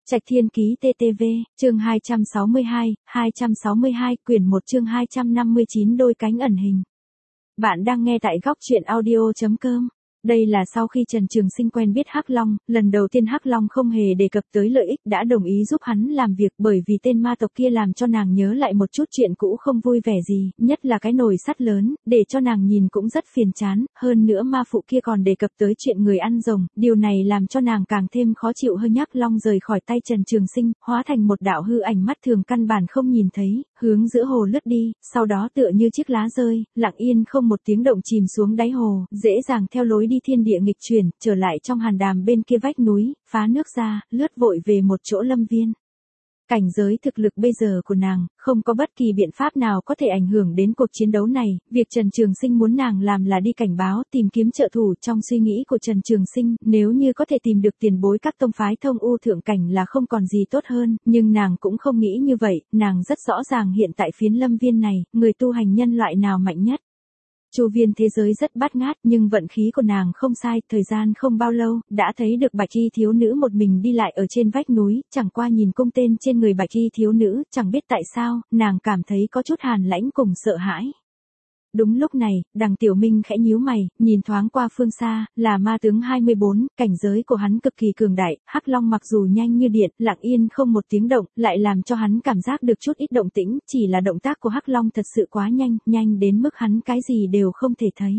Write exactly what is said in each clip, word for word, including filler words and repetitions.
Trạch Thiên Ký tê tê vê, chương hai trăm sáu mươi hai, hai trăm sáu mươi hai, quyển một chương hai trăm năm mươi chín đôi cánh ẩn hình. Bạn đang nghe tại góc truyện audio chấm com. Đây là sau khi Trần Trường Sinh quen biết Hắc Long, lần đầu tiên Hắc Long không hề đề cập tới lợi ích đã đồng ý giúp hắn làm việc bởi vì tên ma tộc kia làm cho nàng nhớ lại một chút chuyện cũ không vui vẻ gì, nhất là cái nồi sắt lớn, để cho nàng nhìn cũng rất phiền chán, hơn nữa ma phụ kia còn đề cập tới chuyện người ăn rồng, điều này làm cho nàng càng thêm khó chịu hơn. Hắc Long rời khỏi tay Trần Trường Sinh, hóa thành một đạo hư ảnh mắt thường căn bản không nhìn thấy, hướng giữa hồ lướt đi, sau đó tựa như chiếc lá rơi, lặng yên không một tiếng động chìm xuống đáy hồ, dễ dàng theo lối đi thiên địa nghịch chuyển, trở lại trong hàn đàm bên kia vách núi, phá nước ra, lướt vội về một chỗ lâm viên. Cảnh giới thực lực bây giờ của nàng, không có bất kỳ biện pháp nào có thể ảnh hưởng đến cuộc chiến đấu này, việc Trần Trường Sinh muốn nàng làm là đi cảnh báo, tìm kiếm trợ thủ. Trong suy nghĩ của Trần Trường Sinh, nếu như có thể tìm được tiền bối các tông phái thông u thượng cảnh là không còn gì tốt hơn, nhưng nàng cũng không nghĩ như vậy, nàng rất rõ ràng hiện tại phiến lâm viên này, người tu hành nhân loại nào mạnh nhất. Chu viên thế giới rất bát ngát, nhưng vận khí của nàng không sai, thời gian không bao lâu, đã thấy được bạch y thiếu nữ một mình đi lại ở trên vách núi, chẳng qua nhìn cung tên trên người bạch y thiếu nữ, chẳng biết tại sao, nàng cảm thấy có chút hàn lãnh cùng sợ hãi. Đúng lúc này, Đằng Tiểu Minh khẽ nhíu mày, nhìn thoáng qua phương xa, là ma tướng hai mươi bốn, cảnh giới của hắn cực kỳ cường đại, Hắc Long mặc dù nhanh như điện, lặng yên không một tiếng động, lại làm cho hắn cảm giác được chút ít động tĩnh, chỉ là động tác của Hắc Long thật sự quá nhanh, nhanh đến mức hắn cái gì đều không thể thấy.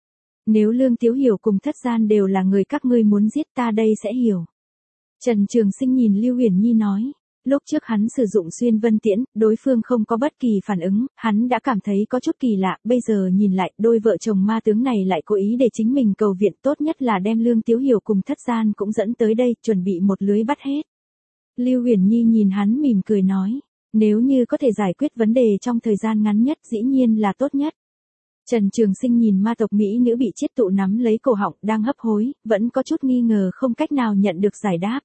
Nếu Lương Tiếu Hiểu cùng Thất Gian đều là người các ngươi muốn giết ta đây sẽ hiểu. Trần Trường Sinh nhìn Lưu Huyền Nhi nói. Lúc trước hắn sử dụng xuyên vân tiễn, đối phương không có bất kỳ phản ứng, hắn đã cảm thấy có chút kỳ lạ, bây giờ nhìn lại, đôi vợ chồng ma tướng này lại cố ý để chính mình cầu viện, tốt nhất là đem Lương Tiếu Hiểu cùng Thất Gian cũng dẫn tới đây, chuẩn bị một lưới bắt hết. Lưu Huyền Nhi nhìn hắn mỉm cười nói, nếu như có thể giải quyết vấn đề trong thời gian ngắn nhất dĩ nhiên là tốt nhất. Trần Trường Sinh nhìn ma tộc mỹ nữ bị chiết tụ nắm lấy cổ họng, đang hấp hối, vẫn có chút nghi ngờ không cách nào nhận được giải đáp.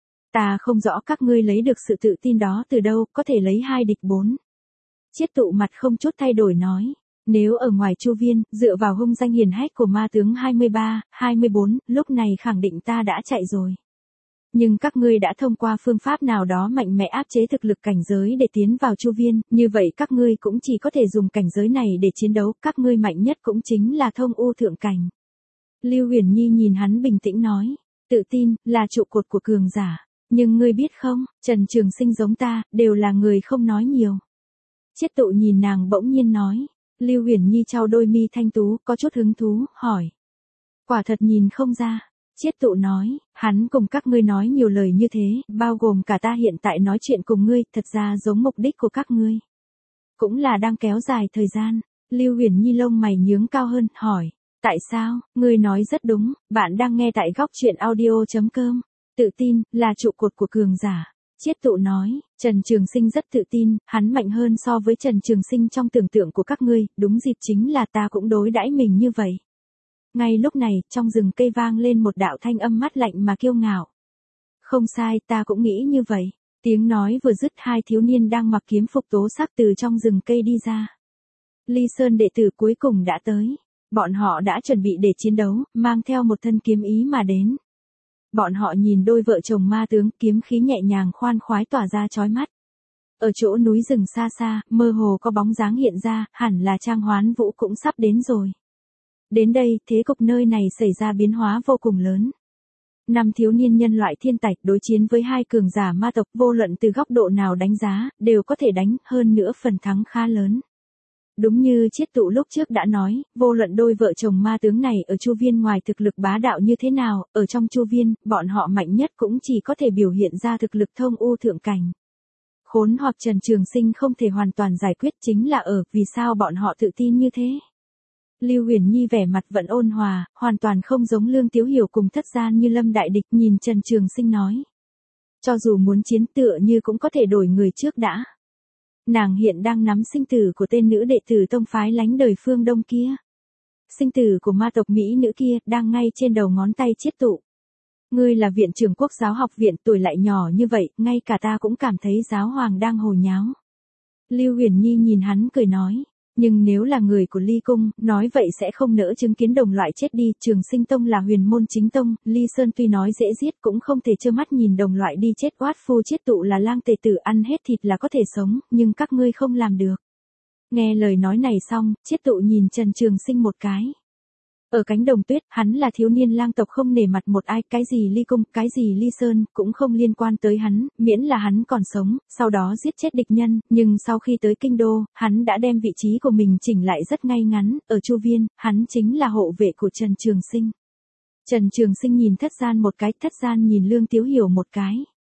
Ta không rõ các ngươi lấy được sự tự tin đó từ đâu, có thể lấy hai địch bốn. Chiết tụ mặt không chút thay đổi nói, nếu ở ngoài chu viên, dựa vào hung danh hiển hách của ma tướng hai mươi ba, hai mươi bốn, lúc này khẳng định ta đã chạy rồi. Nhưng các ngươi đã thông qua phương pháp nào đó mạnh mẽ áp chế thực lực cảnh giới để tiến vào chu viên, như vậy các ngươi cũng chỉ có thể dùng cảnh giới này để chiến đấu, các ngươi mạnh nhất cũng chính là thông u thượng cảnh. Lưu Huyền Nhi nhìn hắn bình tĩnh nói, tự tin, là trụ cột của cường giả. Nhưng ngươi biết không, Trần Trường Sinh giống ta, đều là người không nói nhiều. Chiết tụ nhìn nàng bỗng nhiên nói. Lưu Huyền Nhi chau đôi mi thanh tú, có chút hứng thú, hỏi. Quả thật nhìn không ra. Chiết tụ nói, hắn cùng các ngươi nói nhiều lời như thế, bao gồm cả ta hiện tại nói chuyện cùng ngươi, thật ra giống mục đích của các ngươi. Cũng là đang kéo dài thời gian. Lưu Huyền Nhi lông mày nhướng cao hơn, hỏi. Tại sao, ngươi nói rất đúng, bạn đang nghe tại góc truyện audio chấm com. Tự tin, là trụ cột của cường giả. Chiết tụ nói, Trần Trường Sinh rất tự tin, hắn mạnh hơn so với Trần Trường Sinh trong tưởng tượng của các ngươi, đúng dịp chính là ta cũng đối đãi mình như vậy. Ngay lúc này, trong rừng cây vang lên một đạo thanh âm mát lạnh mà kiêu ngạo. Không sai, ta cũng nghĩ như vậy. Tiếng nói vừa dứt, hai thiếu niên đang mặc kiếm phục tố sắc từ trong rừng cây đi ra. Ly Sơn đệ tử cuối cùng đã tới. Bọn họ đã chuẩn bị để chiến đấu, mang theo một thân kiếm ý mà đến. Bọn họ nhìn đôi vợ chồng ma tướng, kiếm khí nhẹ nhàng khoan khoái tỏa ra chói mắt. Ở chỗ núi rừng xa xa, mơ hồ có bóng dáng hiện ra, hẳn là Trang Hoán Vũ cũng sắp đến rồi. Đến đây, thế cục nơi này xảy ra biến hóa vô cùng lớn. Năm thiếu niên nhân loại thiên tạch đối chiến với hai cường giả ma tộc, vô luận từ góc độ nào đánh giá, đều có thể đánh, hơn nữa phần thắng khá lớn. Đúng như Chiết tụ lúc trước đã nói, vô luận đôi vợ chồng ma tướng này ở chu viên ngoài thực lực bá đạo như thế nào, ở trong chu viên, bọn họ mạnh nhất cũng chỉ có thể biểu hiện ra thực lực thông u thượng cảnh. Khốn hoặc Trần Trường Sinh không thể hoàn toàn giải quyết chính là ở, vì sao bọn họ tự tin như thế. Lưu Huyền Nhi vẻ mặt vẫn ôn hòa, hoàn toàn không giống Lương Tiếu Hiểu cùng Thất Gian như lâm đại địch, nhìn Trần Trường Sinh nói. Cho dù muốn chiến tựa như cũng có thể đổi người trước đã. Nàng hiện đang nắm sinh tử của tên nữ đệ tử tông phái lánh đời phương Đông kia. Sinh tử của ma tộc mỹ nữ kia, đang ngay trên đầu ngón tay Chiết tụ. Ngươi là viện trưởng quốc giáo học viện, tuổi lại nhỏ như vậy, ngay cả ta cũng cảm thấy giáo hoàng đang hồ nháo. Lưu Huyền Nhi nhìn hắn cười nói. Nhưng nếu là người của Ly Cung, nói vậy sẽ không nỡ chứng kiến đồng loại chết đi. Trường Sinh Tông là huyền môn chính tông, Ly Sơn tuy nói dễ giết cũng không thể trơ mắt nhìn đồng loại đi chết. Oát phu chiết tụ là lang tề tử, ăn hết thịt là có thể sống, nhưng các ngươi không làm được. Nghe lời nói này xong, chiết tụ nhìn Trần Trường Sinh một cái. Ở cánh đồng tuyết, hắn là thiếu niên lang tộc không nể mặt một ai, cái gì Ly Cung, cái gì Ly Sơn, cũng không liên quan tới hắn, miễn là hắn còn sống, sau đó giết chết địch nhân, nhưng sau khi tới kinh đô, hắn đã đem vị trí của mình chỉnh lại rất ngay ngắn, ở Chu Viên, hắn chính là hộ vệ của Trần Trường Sinh. Trần Trường Sinh nhìn Thất Gian một cái, Thất Gian nhìn Lương Tiếu Hiểu một cái.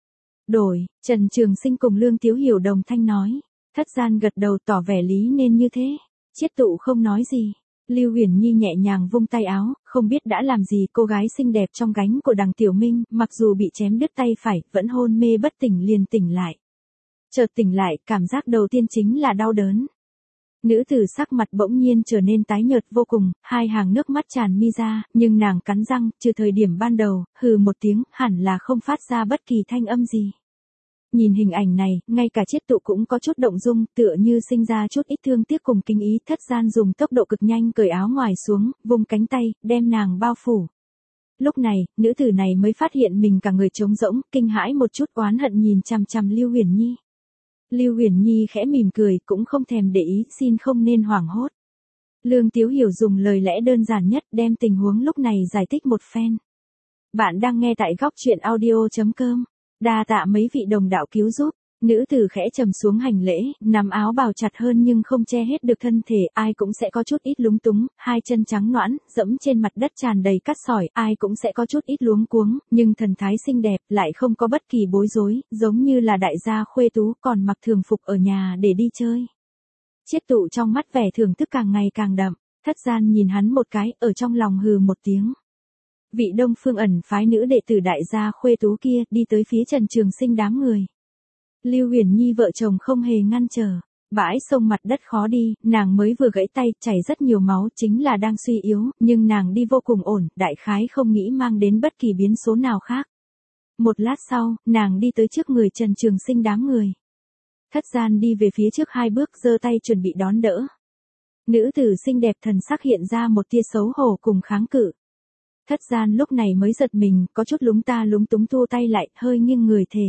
Đổi, Trần Trường Sinh cùng Lương Tiếu Hiểu đồng thanh nói. Thất Gian gật đầu tỏ vẻ lý nên như thế. Chiết tụ không nói gì. Lưu Huyền Nhi nhẹ nhàng vung tay áo, không biết đã làm gì. Cô gái xinh đẹp trong gánh của Đằng Tiểu Minh, mặc dù bị chém đứt tay phải, vẫn hôn mê bất tỉnh liền tỉnh lại. Chợt tỉnh lại, cảm giác đầu tiên chính là đau đớn. Nữ tử sắc mặt bỗng nhiên trở nên tái nhợt vô cùng, hai hàng nước mắt tràn mi ra, nhưng nàng cắn răng, trừ thời điểm ban đầu, hừ một tiếng, hẳn là không phát ra bất kỳ thanh âm gì. Nhìn hình ảnh này, ngay cả chiết tụ cũng có chút động dung, tựa như sinh ra chút ít thương tiếc cùng kinh ý. Thất Gian dùng tốc độ cực nhanh cởi áo ngoài xuống, vung cánh tay, đem nàng bao phủ. Lúc này, nữ tử này mới phát hiện mình cả người trống rỗng, kinh hãi một chút, oán hận nhìn chằm chằm Lưu Huyền Nhi. Lưu Huyền Nhi khẽ mỉm cười, cũng không thèm để ý, xin không nên hoảng hốt. Lương Tiếu Hiểu dùng lời lẽ đơn giản nhất đem tình huống lúc này giải thích một phen. Bạn đang nghe tại góc truyện audio chấm com. Đa tạ mấy vị đồng đạo cứu giúp. Nữ tử khẽ trầm xuống hành lễ, nắm áo bào chặt hơn nhưng không che hết được thân thể, ai cũng sẽ có chút ít lúng túng, hai chân trắng nõn, dẫm trên mặt đất tràn đầy cát sỏi, ai cũng sẽ có chút ít luống cuống, nhưng thần thái xinh đẹp, lại không có bất kỳ bối rối, giống như là đại gia khuê tú còn mặc thường phục ở nhà để đi chơi. Chiết tụ trong mắt vẻ thưởng thức càng ngày càng đậm, Thất Gian nhìn hắn một cái, ở trong lòng hừ một tiếng. Vị Đông Phương ẩn phái nữ đệ tử đại gia khuê tú kia, đi tới phía Trần Trường Sinh đám người. Lưu Huyền Nhi vợ chồng không hề ngăn trở. Bãi sông mặt đất khó đi, nàng mới vừa gãy tay, chảy rất nhiều máu, chính là đang suy yếu, nhưng nàng đi vô cùng ổn, đại khái không nghĩ mang đến bất kỳ biến số nào khác. Một lát sau, nàng đi tới trước người Trần Trường Sinh đám người. Thất Gian đi về phía trước hai bước, giơ tay chuẩn bị đón đỡ. Nữ tử xinh đẹp thần sắc hiện ra một tia xấu hổ cùng kháng cự. Thất Gian lúc này mới giật mình, có chút lúng ta lúng túng thu tay lại, hơi nghiêng người thề.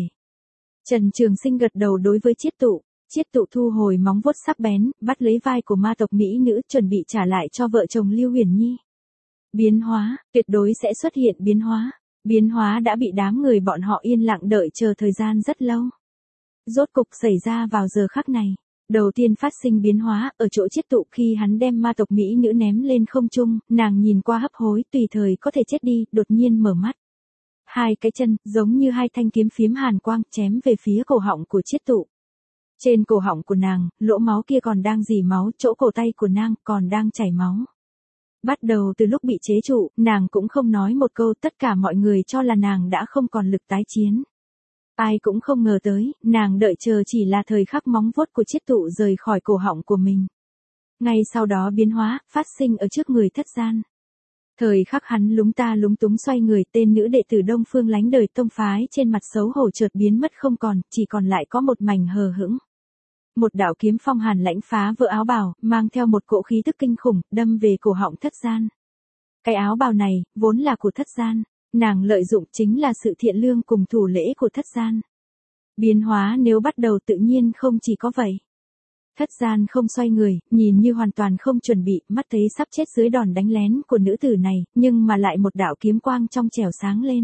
Trần Trường Sinh gật đầu đối với chiết tụ. Chiết tụ thu hồi móng vuốt sắc bén, bắt lấy vai của ma tộc mỹ nữ, chuẩn bị trả lại cho vợ chồng Lưu Huyền Nhi. Biến hóa, tuyệt đối sẽ xuất hiện biến hóa. Biến hóa đã bị đám người bọn họ yên lặng đợi chờ thời gian rất lâu. Rốt cục xảy ra vào giờ khắc này. Đầu tiên phát sinh biến hóa, ở chỗ chiết tụ khi hắn đem ma tộc mỹ nữ ném lên không trung, nàng nhìn qua hấp hối, tùy thời có thể chết đi, đột nhiên mở mắt. Hai cái chân, giống như hai thanh kiếm phiếm hàn quang, chém về phía cổ họng của chiết tụ. Trên cổ họng của nàng, lỗ máu kia còn đang rỉ máu, chỗ cổ tay của nàng còn đang chảy máu. Bắt đầu từ lúc bị chế trụ, nàng cũng không nói một câu, tất cả mọi người cho là nàng đã không còn lực tái chiến. Ai cũng không ngờ tới, nàng đợi chờ chỉ là thời khắc móng vuốt của chiết tụ rời khỏi cổ họng của mình. Ngay sau đó biến hóa, phát sinh ở trước người Thất Gian. Thời khắc hắn lúng ta lúng túng xoay người, tên nữ đệ tử Đông Phương lánh đời tông phái trên mặt xấu hổ chợt biến mất không còn, chỉ còn lại có một mảnh hờ hững. Một đạo kiếm phong hàn lãnh phá vỡ áo bào, mang theo một cỗ khí tức kinh khủng, đâm về cổ họng Thất Gian. Cái áo bào này, vốn là của Thất Gian. Nàng lợi dụng chính là sự thiện lương cùng thủ lễ của Thất Gian. Biến hóa nếu bắt đầu tự nhiên không chỉ có vậy. Thất Gian không xoay người, nhìn như hoàn toàn không chuẩn bị, mắt thấy sắp chết dưới đòn đánh lén của nữ tử này, nhưng mà lại một đạo kiếm quang trong trẻo sáng lên.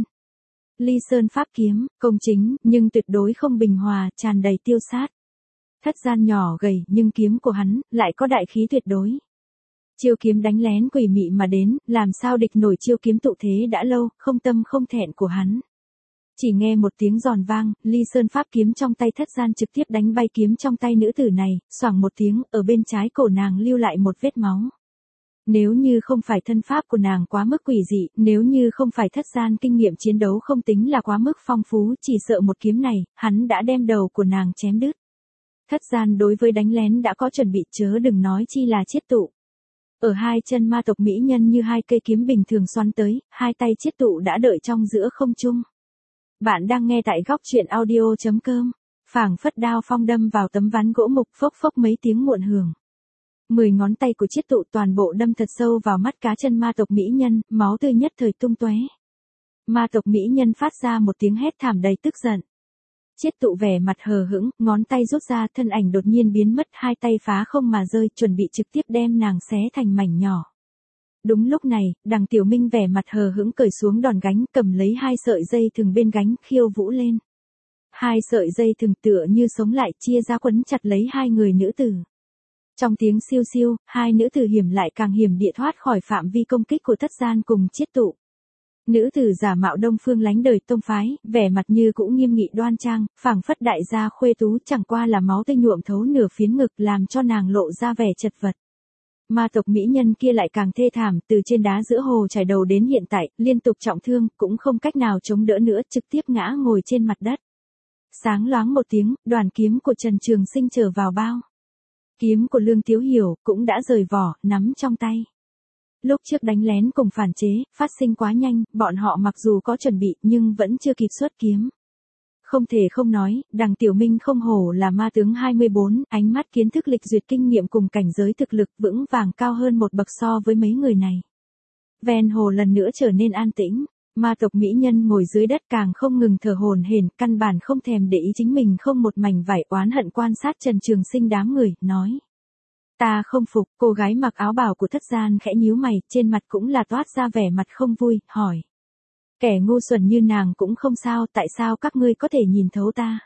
Ly Sơn pháp kiếm, công chính, nhưng tuyệt đối không bình hòa, tràn đầy tiêu sát. Thất Gian nhỏ gầy, nhưng kiếm của hắn, lại có đại khí tuyệt đối. Chiêu kiếm đánh lén quỷ mị mà đến, làm sao địch nổi chiêu kiếm tụ thế đã lâu, không tâm không thẹn của hắn. Chỉ nghe một tiếng giòn vang, Ly Sơn pháp kiếm trong tay Thất Gian trực tiếp đánh bay kiếm trong tay nữ tử này, xoảng một tiếng, ở bên trái cổ nàng lưu lại một vết máu. Nếu như không phải thân pháp của nàng quá mức quỷ dị, nếu như không phải Thất Gian kinh nghiệm chiến đấu không tính là quá mức phong phú, chỉ sợ một kiếm này, hắn đã đem đầu của nàng chém đứt. Thất Gian đối với đánh lén đã có chuẩn bị, chớ đừng nói chi là chiết tụ. Ở hai chân ma tộc mỹ nhân như hai cây kiếm bình thường xoắn tới, hai tay chiết tụ đã đợi trong giữa không trung. Bạn đang nghe tại góc truyện audio chấm com. Phảng phất đao phong đâm vào tấm ván gỗ mục, phốc phốc mấy tiếng muộn hưởng. Mười ngón tay của chiết tụ toàn bộ đâm thật sâu vào mắt cá chân ma tộc mỹ nhân, máu tươi nhất thời tung tóe. Ma tộc mỹ nhân phát ra một tiếng hét thảm đầy tức giận. Chiết tụ vẻ mặt hờ hững, ngón tay rút ra, thân ảnh đột nhiên biến mất, hai tay phá không mà rơi, chuẩn bị trực tiếp đem nàng xé thành mảnh nhỏ. Đúng lúc này, Đằng Tiểu Minh vẻ mặt hờ hững cởi xuống đòn gánh, cầm lấy hai sợi dây thừng bên gánh, khiêu vũ lên. Hai sợi dây thừng tựa như sống lại, chia ra quấn chặt lấy hai người nữ tử. Trong tiếng siêu siêu, hai nữ tử hiểm lại càng hiểm địa thoát khỏi phạm vi công kích của Thất Gian cùng chiết tụ. Nữ tử giả mạo Đông Phương Lánh Đời tông phái, vẻ mặt như cũng nghiêm nghị đoan trang, phảng phất đại gia khuê tú, chẳng qua là máu tươi nhuộm thấu nửa phiến ngực làm cho nàng lộ ra vẻ chật vật. Ma tộc mỹ nhân kia lại càng thê thảm, từ trên đá giữa hồ chảy đầu đến hiện tại, liên tục trọng thương, cũng không cách nào chống đỡ nữa, trực tiếp ngã ngồi trên mặt đất. Sáng loáng một tiếng, đoàn kiếm của Trần Trường Sinh trở vào bao. Kiếm của Lương Tiếu Hiểu cũng đã rời vỏ, nắm trong tay. Lúc trước đánh lén cùng phản chế, phát sinh quá nhanh, bọn họ mặc dù có chuẩn bị nhưng vẫn chưa kịp xuất kiếm. Không thể không nói, Đằng Tiểu Minh không hổ là ma tướng hai mươi bốn, ánh mắt kiến thức lịch duyệt kinh nghiệm cùng cảnh giới thực lực vững vàng cao hơn một bậc so với mấy người này. Ven hồ lần nữa trở nên an tĩnh, ma tộc mỹ nhân ngồi dưới đất càng không ngừng thở hổn hển, căn bản không thèm để ý chính mình không một mảnh vải, oán hận quan sát Trần Trường Sinh đám người, nói. Ta không phục. Cô gái mặc áo bào của Thất Gian khẽ nhíu mày, trên mặt cũng là toát ra vẻ mặt không vui, hỏi. Kẻ ngu xuẩn như nàng cũng không sao, tại sao các ngươi có thể nhìn thấu ta?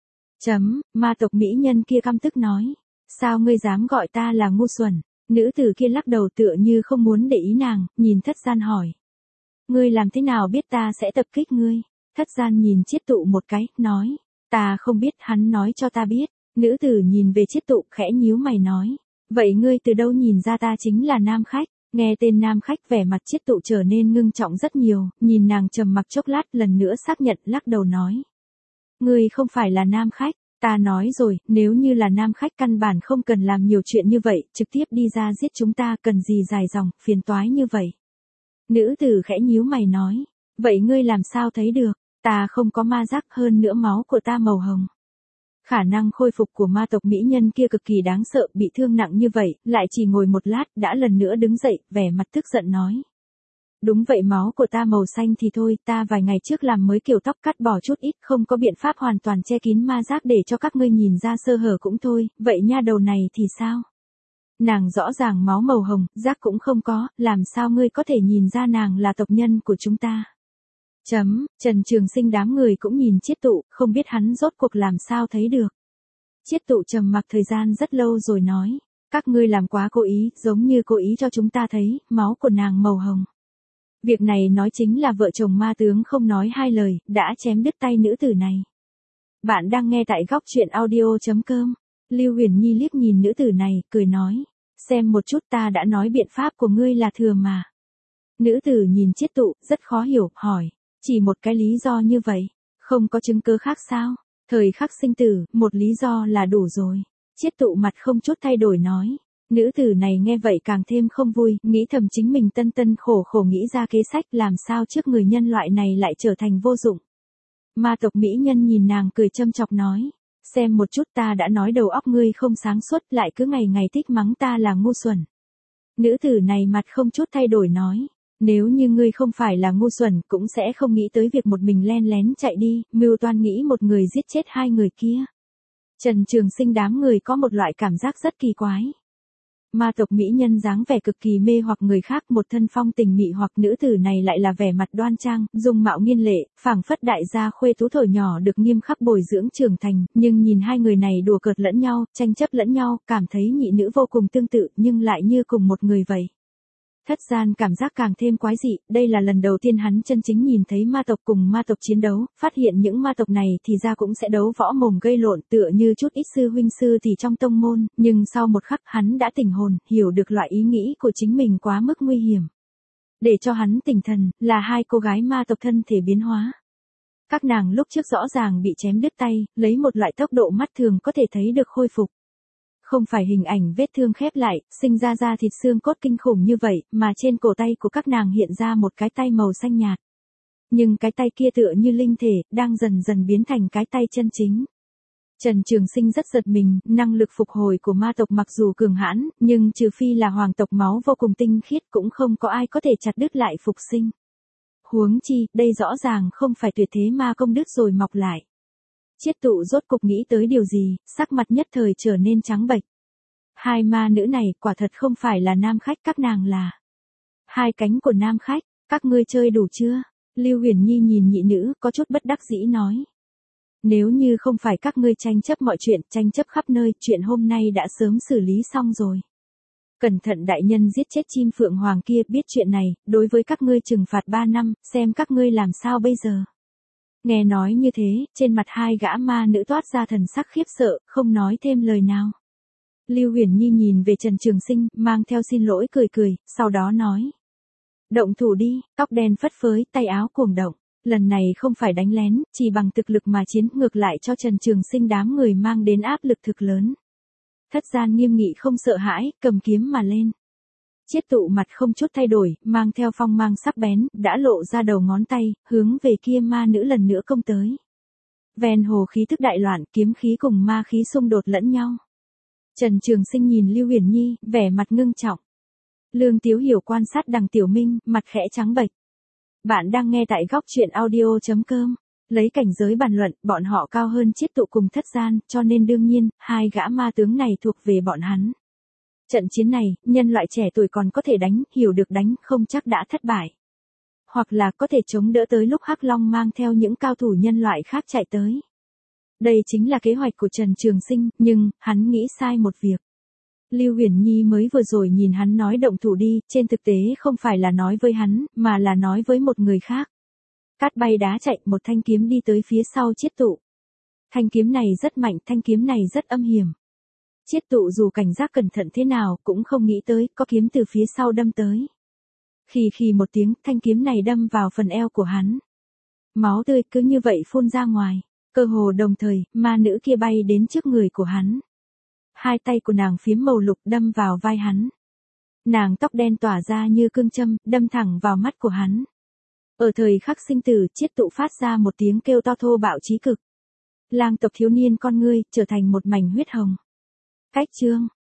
Chấm, ma tộc mỹ nhân kia căm tức nói. Sao ngươi dám gọi ta là ngu xuẩn? Nữ tử kia lắc đầu tựa như không muốn để ý nàng, nhìn Thất Gian hỏi. Ngươi làm thế nào biết ta sẽ tập kích ngươi? Thất Gian nhìn chiết tụ một cái, nói. Ta không biết, hắn nói cho ta biết. Nữ tử nhìn về chiết tụ khẽ nhíu mày nói. Vậy ngươi từ đâu nhìn ra ta chính là nam khách? Nghe tên nam khách vẻ mặt chiết tụ trở nên ngưng trọng rất nhiều, nhìn nàng trầm mặc chốc lát lần nữa xác nhận lắc đầu nói. Ngươi không phải là nam khách, ta nói rồi, nếu như là nam khách căn bản không cần làm nhiều chuyện như vậy, trực tiếp đi ra giết chúng ta cần gì dài dòng, phiền toái như vậy. Nữ tử khẽ nhíu mày nói, vậy ngươi làm sao thấy được, ta không có ma giác hơn nữa máu của ta màu hồng. Khả năng khôi phục của ma tộc mỹ nhân kia cực kỳ đáng sợ, bị thương nặng như vậy, lại chỉ ngồi một lát, đã lần nữa đứng dậy, vẻ mặt tức giận nói. Đúng vậy, máu của ta màu xanh thì thôi, ta vài ngày trước làm mới kiểu tóc cắt bỏ chút ít, không có biện pháp hoàn toàn che kín ma giác để cho các ngươi nhìn ra sơ hở cũng thôi, vậy nha đầu này thì sao? Nàng rõ ràng máu màu hồng, giác cũng không có, làm sao ngươi có thể nhìn ra nàng là tộc nhân của chúng ta? Chấm, Trần Trường Sinh đám người cũng nhìn chiết tụ, không biết hắn rốt cuộc làm sao thấy được. Chiết tụ trầm mặc thời gian rất lâu rồi nói, các ngươi làm quá cố ý, giống như cố ý cho chúng ta thấy, máu của nàng màu hồng. Việc này nói chính là vợ chồng ma tướng không nói hai lời, đã chém đứt tay nữ tử này. Bạn đang nghe tại góc truyện audio chấm com. Lưu Huyền Nhi liếc nhìn nữ tử này, cười nói, xem một chút ta đã nói biện pháp của ngươi là thừa mà. Nữ tử nhìn chiết tụ, rất khó hiểu, hỏi. Chỉ một cái lý do như vậy, không có chứng cứ khác sao? Thời khắc sinh tử, một lý do là đủ rồi. Chiết tụ mặt không chút thay đổi nói. Nữ tử này nghe vậy càng thêm không vui, nghĩ thầm chính mình tân tân khổ khổ nghĩ ra kế sách làm sao trước người nhân loại này lại trở thành vô dụng. Ma tộc mỹ nhân nhìn nàng cười châm chọc nói. Xem một chút, ta đã nói đầu óc ngươi không sáng suốt, lại cứ ngày ngày thích mắng ta là ngu xuẩn. Nữ tử này mặt không chút thay đổi nói. Nếu như ngươi không phải là ngu xuẩn, cũng sẽ không nghĩ tới việc một mình len lén chạy đi, mưu toan nghĩ một người giết chết hai người kia. Trần Trường Sinh đám người có một loại cảm giác rất kỳ quái. Ma tộc mỹ nhân dáng vẻ cực kỳ mê hoặc người khác, một thân phong tình mị hoặc nữ tử này lại là vẻ mặt đoan trang, dung mạo nghiên lệ, phảng phất đại gia khuê tú thổi nhỏ được nghiêm khắc bồi dưỡng trưởng thành, nhưng nhìn hai người này đùa cợt lẫn nhau, tranh chấp lẫn nhau, cảm thấy nhị nữ vô cùng tương tự nhưng lại như cùng một người vậy. Thất Gian cảm giác càng thêm quái dị, đây là lần đầu tiên hắn chân chính nhìn thấy ma tộc cùng ma tộc chiến đấu, phát hiện những ma tộc này thì ra cũng sẽ đấu võ mồm gây lộn tựa như chút ít sư huynh sư thì trong tông môn, nhưng sau một khắc hắn đã tỉnh hồn, hiểu được loại ý nghĩ của chính mình quá mức nguy hiểm. Để cho hắn tỉnh thần, là hai cô gái ma tộc thân thể biến hóa. Các nàng lúc trước rõ ràng bị chém đứt tay, lấy một loại tốc độ mắt thường có thể thấy được khôi phục. Không phải hình ảnh vết thương khép lại, sinh ra da thịt xương cốt kinh khủng như vậy, mà trên cổ tay của các nàng hiện ra một cái tay màu xanh nhạt. Nhưng cái tay kia tựa như linh thể, đang dần dần biến thành cái tay chân chính. Trần Trường Sinh rất giật mình, năng lực phục hồi của ma tộc mặc dù cường hãn, nhưng trừ phi là hoàng tộc máu vô cùng tinh khiết cũng không có ai có thể chặt đứt lại phục sinh. Huống chi, đây rõ ràng không phải tuyệt thế ma công đứt rồi mọc lại. Chiết Tụ rốt cục nghĩ tới điều gì, sắc mặt nhất thời trở nên trắng bệch. Hai ma nữ này quả thật không phải là nam khách, các nàng là hai cánh của nam khách, các ngươi chơi đủ chưa? Lưu Huyền Nhi nhìn nhị nữ có chút bất đắc dĩ nói. Nếu như không phải các ngươi tranh chấp mọi chuyện, tranh chấp khắp nơi, chuyện hôm nay đã sớm xử lý xong rồi. Cẩn thận đại nhân giết chết chim phượng hoàng kia, biết chuyện này, đối với các ngươi trừng phạt ba năm, xem các ngươi làm sao bây giờ. Nghe nói như thế, trên mặt hai gã ma nữ toát ra thần sắc khiếp sợ, không nói thêm lời nào. Lưu Huyền Nhi nhìn về Trần Trường Sinh, mang theo xin lỗi cười cười, sau đó nói. Động thủ đi, tóc đen phất phới, tay áo cuồng động. Lần này không phải đánh lén, chỉ bằng thực lực mà chiến, ngược lại cho Trần Trường Sinh đám người mang đến áp lực thực lớn. Thất Gian nghiêm nghị không sợ hãi, cầm kiếm mà lên. Chiết Tụ mặt không chút thay đổi, mang theo phong mang sắc bén, đã lộ ra đầu ngón tay, hướng về kia ma nữ lần nữa công tới. Ven hồ khí thức đại loạn, kiếm khí cùng ma khí xung đột lẫn nhau. Trần Trường Sinh nhìn Lưu Huyền Nhi, vẻ mặt ngưng trọng. Lương Tiếu Hiểu quan sát Đằng Tiểu Minh, mặt khẽ trắng bệch. Bạn đang nghe tại góc truyện audio chấm com. Lấy cảnh giới bàn luận, bọn họ cao hơn Chiết Tụ cùng Thất Gian, cho nên đương nhiên, hai gã ma tướng này thuộc về bọn hắn. Trận chiến này, nhân loại trẻ tuổi còn có thể đánh, hiểu được đánh, không chắc đã thất bại. Hoặc là có thể chống đỡ tới lúc Hắc Long mang theo những cao thủ nhân loại khác chạy tới. Đây chính là kế hoạch của Trần Trường Sinh, nhưng, hắn nghĩ sai một việc. Lưu Huyền Nhi mới vừa rồi nhìn hắn nói động thủ đi, trên thực tế không phải là nói với hắn, mà là nói với một người khác. Cát bay đá chạy, một thanh kiếm đi tới phía sau Chiết Tụ. Thanh kiếm này rất mạnh, thanh kiếm này rất âm hiểm. Chiết Tụ dù cảnh giác cẩn thận thế nào, cũng không nghĩ tới, có kiếm từ phía sau đâm tới. Khì khì một tiếng, thanh kiếm này đâm vào phần eo của hắn. Máu tươi cứ như vậy phun ra ngoài, cơ hồ đồng thời, ma nữ kia bay đến trước người của hắn. Hai tay của nàng phím màu lục đâm vào vai hắn. Nàng tóc đen tỏa ra như cương châm, đâm thẳng vào mắt của hắn. Ở thời khắc sinh tử, Chiết Tụ phát ra một tiếng kêu to thô bạo chí cực. Lang tộc thiếu niên con ngươi, trở thành một mảnh huyết hồng. Cách chương,